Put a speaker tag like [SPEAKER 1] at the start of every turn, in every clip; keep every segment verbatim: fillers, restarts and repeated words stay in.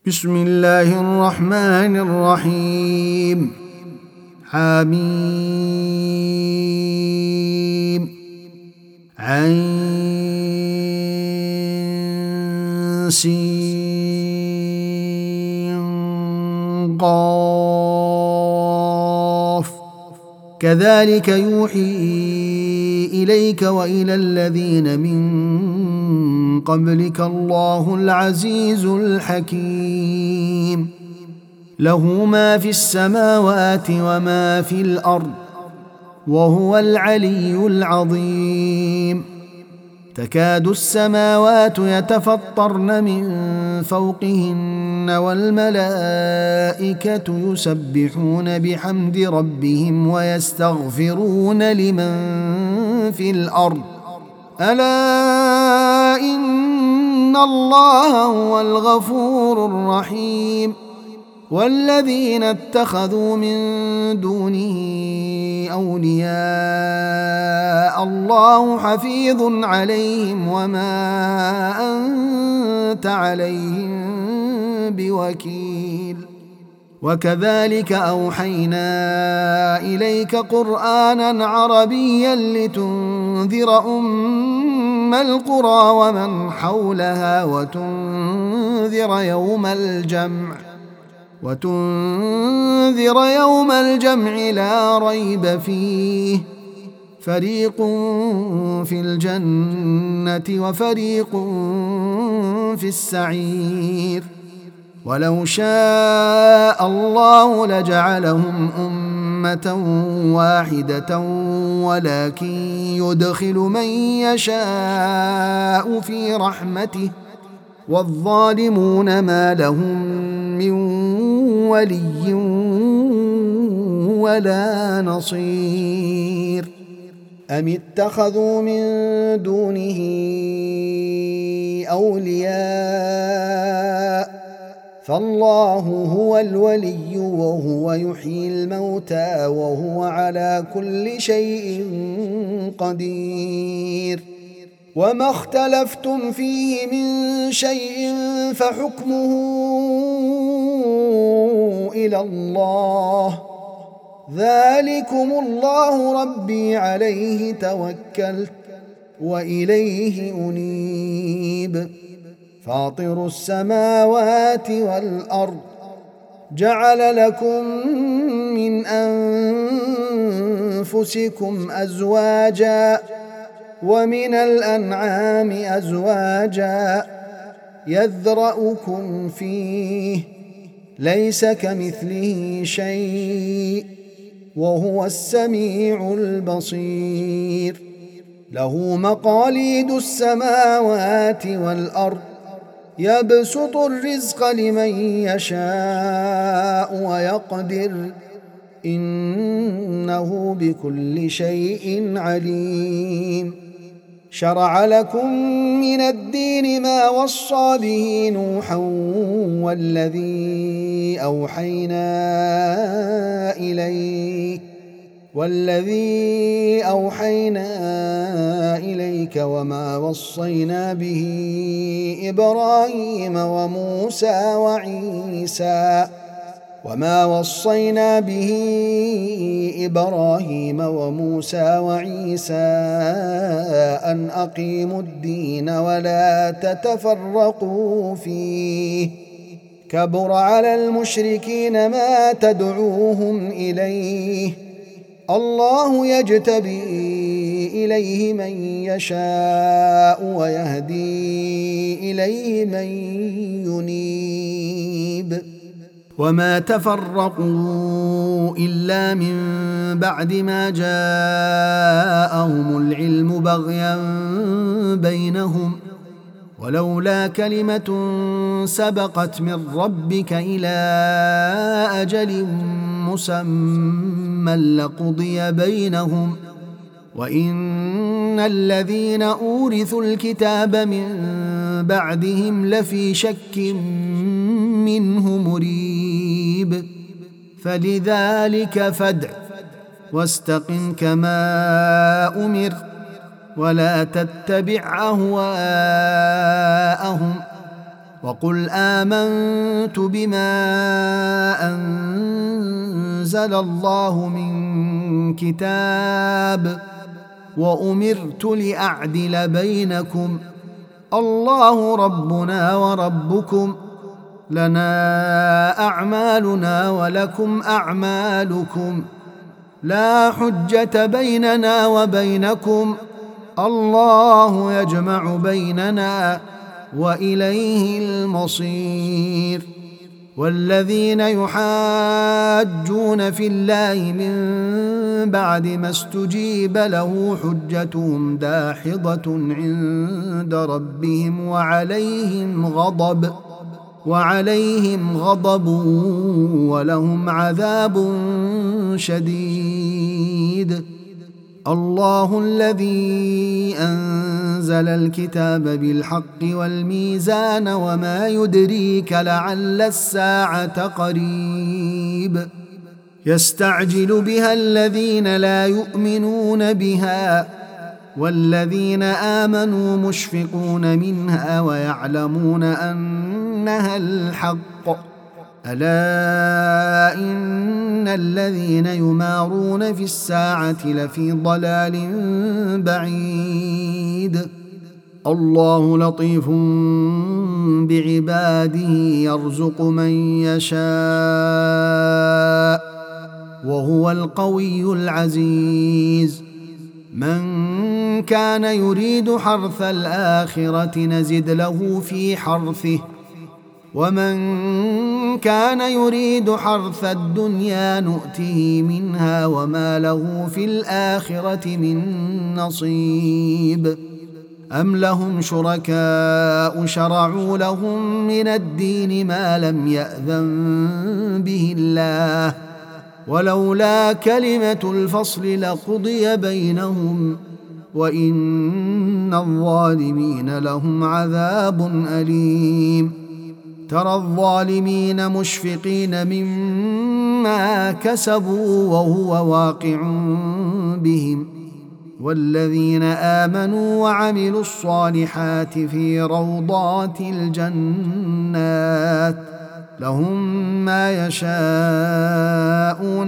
[SPEAKER 1] بسم الله الرحمن الرحيم. حميم عين سين قاف كذلك يوحي إليك وإلى الذين من قبلك الله العزيز الحكيم. له ما في السماوات وما في الأرض وهو العلي العظيم. تكاد السماوات يتفطرن من فوقهن والملائكة يسبحون بحمد ربهم ويستغفرون لمن في الأرض ألا إن الله هو الغفور الرحيم. والذين اتخذوا من دونه أولياء الله حفيظ عليهم وما أنت عليهم بوكيل. وكذلك أوحينا إليك قرآنا عربيا لتنذر أم القرى ومن حولها وتنذر يوم الجمع وتنذر يوم الجمع لا ريب فيه فريق في الجنة وفريق في السعير. ولو شاء الله لجعلهم أمة واحدة ولكن يدخل من يشاء في رحمته والظالمون ما لهم من ولي ولا نصير. أم اتخذوا من دونه أولياء فالله هو الولي وهو يحيي الموتى وهو على كل شيء قدير. وما اختلفتم فيه من شيء فحكمه إلى الله ذلكم الله ربي عليه توكلت وإليه أنيب. فاطر السماوات والأرض جعل لكم من أنفسكم أزواجا ومن الأنعام أزواجا يذرأكم فيه ليس كمثله شيء وهو السميع البصير. له مقاليد السماوات والأرض يبسط الرزق لمن يشاء ويقدر إنه بكل شيء عليم. شرع لكم من الدين ما وصى به نوحا والذي أوحينا إليك والذي أوحينا إليك وما وصينا به إبراهيم وموسى وعيسى وما وصينا به إبراهيم وموسى وعيسى أن أقيموا الدين ولا تتفرقوا فيه كبر على المشركين ما تدعوهم إليه الله يجتبي إليه من يشاء ويهدي إليه من ينيب. وما تفرقوا إلا من بعد ما جاءهم العلم بغيا بينهم ولولا كلمة سبقت من ربك إلى أجل مسمى لقضي بينهم وإن الذين أورثوا الكتاب من بعدهم لفي شك منه مريب. فلذلك فادع واستقم كما أمر ولا تتبع أهواءهم وقل آمنت بما أنزل الله من كتاب وأمرت لأعدل بينكم الله ربنا وربكم لنا أعمالنا ولكم أعمالكم لا حجة بيننا وبينكم الله يجمع بيننا وإليه المصير. والذين يحاجون في الله من بعد ما استجيب له حجتهم داحضة عند ربهم وعليهم غضب وعليهم غضب ولهم عذاب شديد. الله الذي أنزل الكتاب بالحق والميزان وما يدريك لعل الساعة قريب يستعجل بها الذين لا يؤمنون بها والذين آمنوا مشفقون منها ويعلمون أنها الحق ألا إن الذين يمارون في الساعة لفي ضلال بعيد. الله لطيف بعباده يرزق من يشاء وهو القوي العزيز. من كان يريد حرث الآخرة نزد له في حرثه ومن كان يريد حرث الدنيا نؤته منها وما له في الآخرة من نصيب. أم لهم شركاء شرعوا لهم من الدين ما لم يأذن به الله ولولا كلمة الفصل لقضي بينهم وإن الظالمين لهم عذاب أليم. ترى الظالمين مشفقين مما كسبوا وهو واقع بهم والذين آمنوا وعملوا الصالحات في روضات الجنات لهم ما يشاءون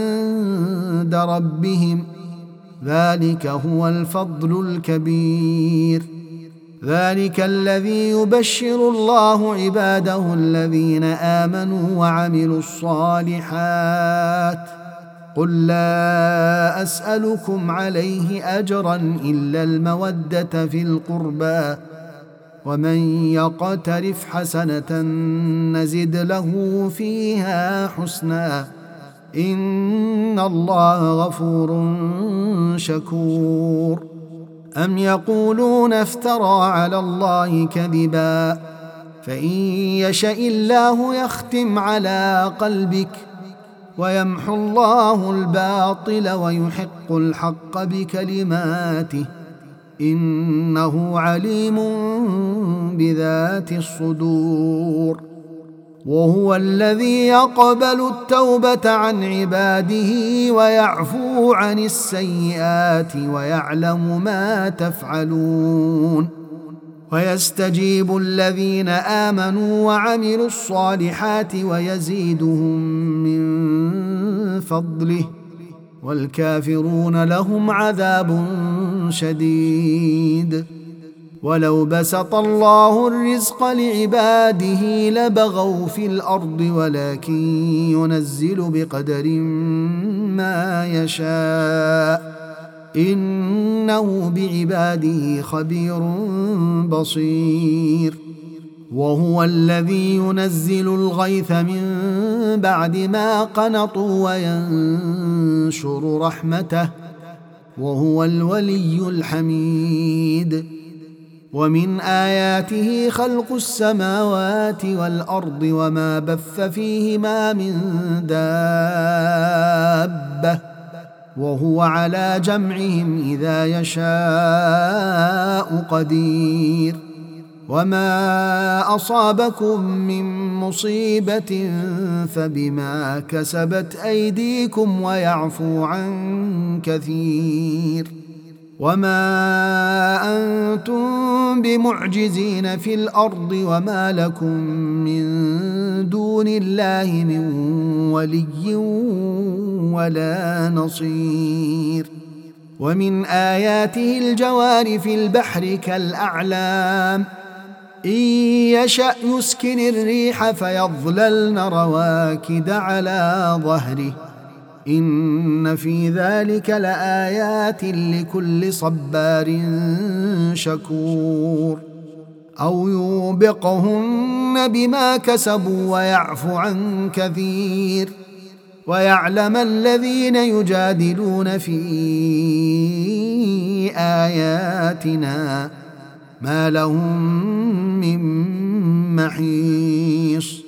[SPEAKER 1] عند ربهم ذلك هو الفضل الكبير. ذلك الذي يبشر الله عباده الذين آمنوا وعملوا الصالحات قل لا أسألكم عليه أجرا إلا المودة في القربى ومن يقترف حسنة نزد له فيها حسنا إن الله غفور شكور. أم يقولون افترى على الله كذبا فإن يشاء الله يختم على قلبك ويمحو الله الباطل ويحق الحق بكلماته إنه عليم بذات الصدور. وهو الذي يقبل التوبة عن عباده ويعفو عن السيئات ويعلم ما تفعلون ويستجيب الذين آمنوا وعملوا الصالحات ويزيدهم من فضله والكافرون لهم عذاب شديد. ولو بسط الله الرزق لعباده لبغوا في الأرض ولكن ينزل بقدر ما يشاء إنه بعباده خبير بصير. وهو الذي ينزل الغيث من بعد ما قنطوا وينشر رحمته وهو الولي الحميد. ومن آياته خلق السماوات والأرض وما بث فيهما من دابة وهو على جمعهم إذا يشاء قدير. وما أصابكم من مصيبة فبما كسبت أيديكم ويعفو عن كثير. وما أنتم بمعجزين في الأرض وما لكم من دون الله من ولي ولا نصير. ومن آياته الجوار في البحر كالأعلام إن يشأ يسكن الريح فيظللن رواكد على ظهره إن في ذلك لآيات لكل صبار شكور. أو يوبقهن بما كسبوا ويعفو عن كثير ويعلم الذين يجادلون في آياتنا ما لهم من محيص.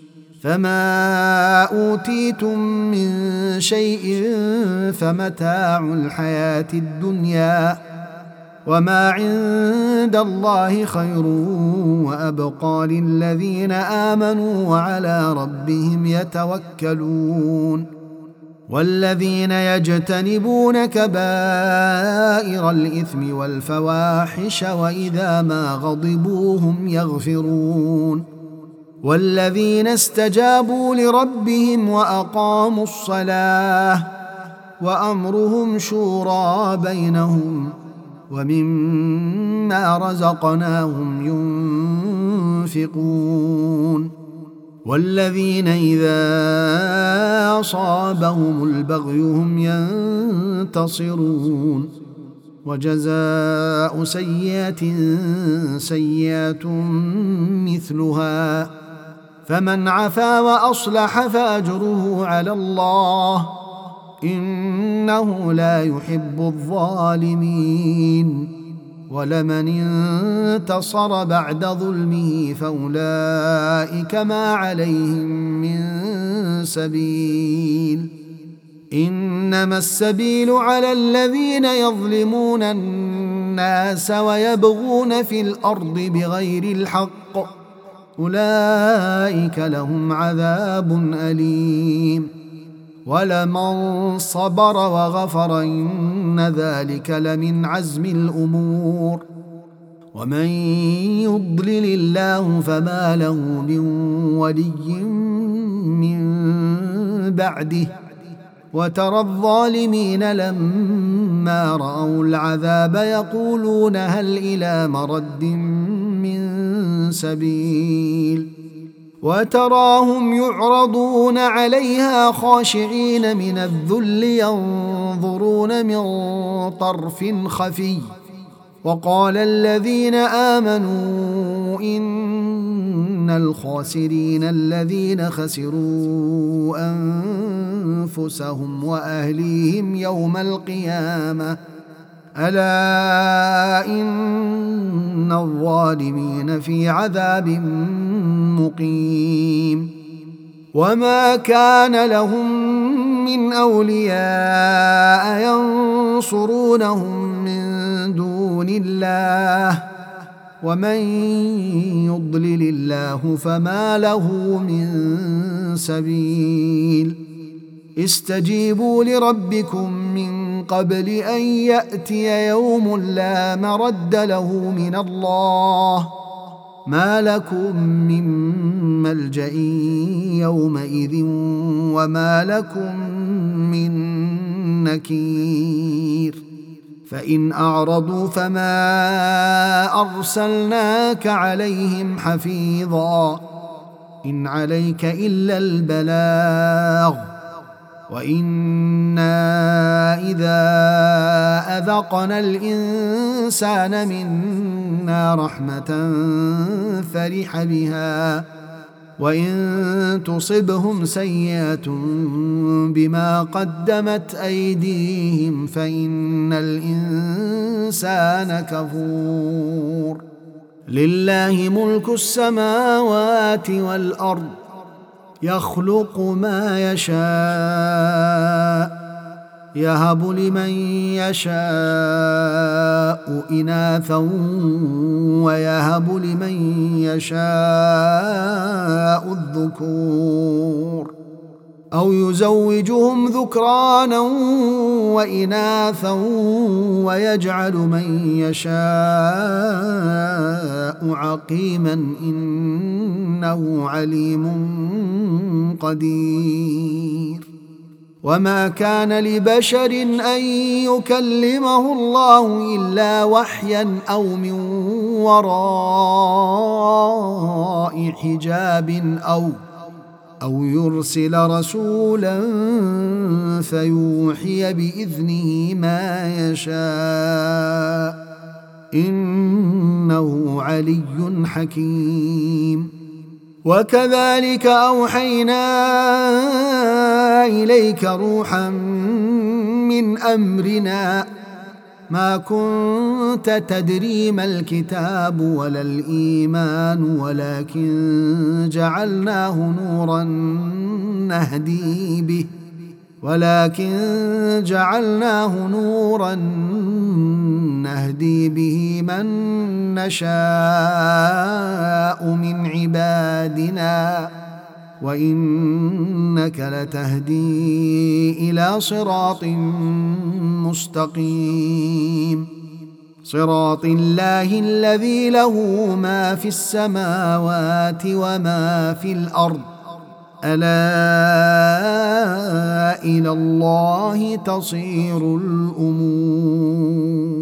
[SPEAKER 1] فما أوتيتم من شيء فمتاع الحياة الدنيا وما عند الله خير وأبقى للذين آمنوا وعلى ربهم يتوكلون. والذين يجتنبون كبائر الإثم والفواحش وإذا ما غضبوا هم يغفرون. والذين استجابوا لربهم وأقاموا الصلاة وأمرهم شورى بينهم ومما رزقناهم ينفقون. والذين إذا أصابهم البغي هم ينتصرون. وجزاء سيئة سيئة مثلها فمن عفا وأصلح فأجره على الله إنه لا يحب الظالمين. ولمن انتصر بعد ظلمه فأولئك ما عليهم من سبيل إنما السبيل على الذين يظلمون الناس ويبغون في الأرض بغير الحق أولئك لهم عذاب أليم. ولمن صبر وغفر إن ذلك لمن عزم الأمور. ومن يضلل الله فما له من ولي من بعده وترى الظالمين لما رأوا العذاب يقولون هل إلى مرد من سبيل وتراهم يعرضون عليها خاشعين من الذل ينظرون من طرف خفي. وقال الذين آمنوا إن الخاسرين الذين خسروا أنفسهم وأهليهم يوم القيامة ألا إن الظالمين في عذاب مقيم. وما كان لهم من أولياء ينصرونهم من دون الله ومن يضلل الله فما له من سبيل. استجيبوا لربكم من قبل أن يأتي يوم لا مرد له من الله ما لكم من ملجأ يومئذ وما لكم من نكير. فإن أعرضوا فما أرسلناك عليهم حفيظا إن عليك إلا البلاغ وإنا إذا أذقنا الإنسان منا رحمة فرح بها وإن تصبهم سيئة بما قدمت أيديهم فإن الإنسان كفور. لله ملك السماوات والأرض يخلق ما يشاء يهب لمن يشاء إناثا ويهب لمن يشاء الذكور أو يزوجهم ذكرانا وإناثا ويجعل من يشاء عقيما إنه عليم قدير. وما كان لبشر أن يكلمه الله إلا وحيا أو من وراء حجاب أو أو يرسل رسولا فيوحي بإذنه ما يشاء إنه علي حكيم. وكذلك أوحينا إليك روحا من أمرنا ما كنت تدري ما الكتاب ولا الإيمان ولكن جعلناه نورا نهدي به ولكن جعلناه نورا نهدي به من نشاء من عبادنا وإنك لتهدي إلى صراط مستقيم صراط الله الذي له ما في السماوات وما في الأرض ألا إلى الله تصير الأمور.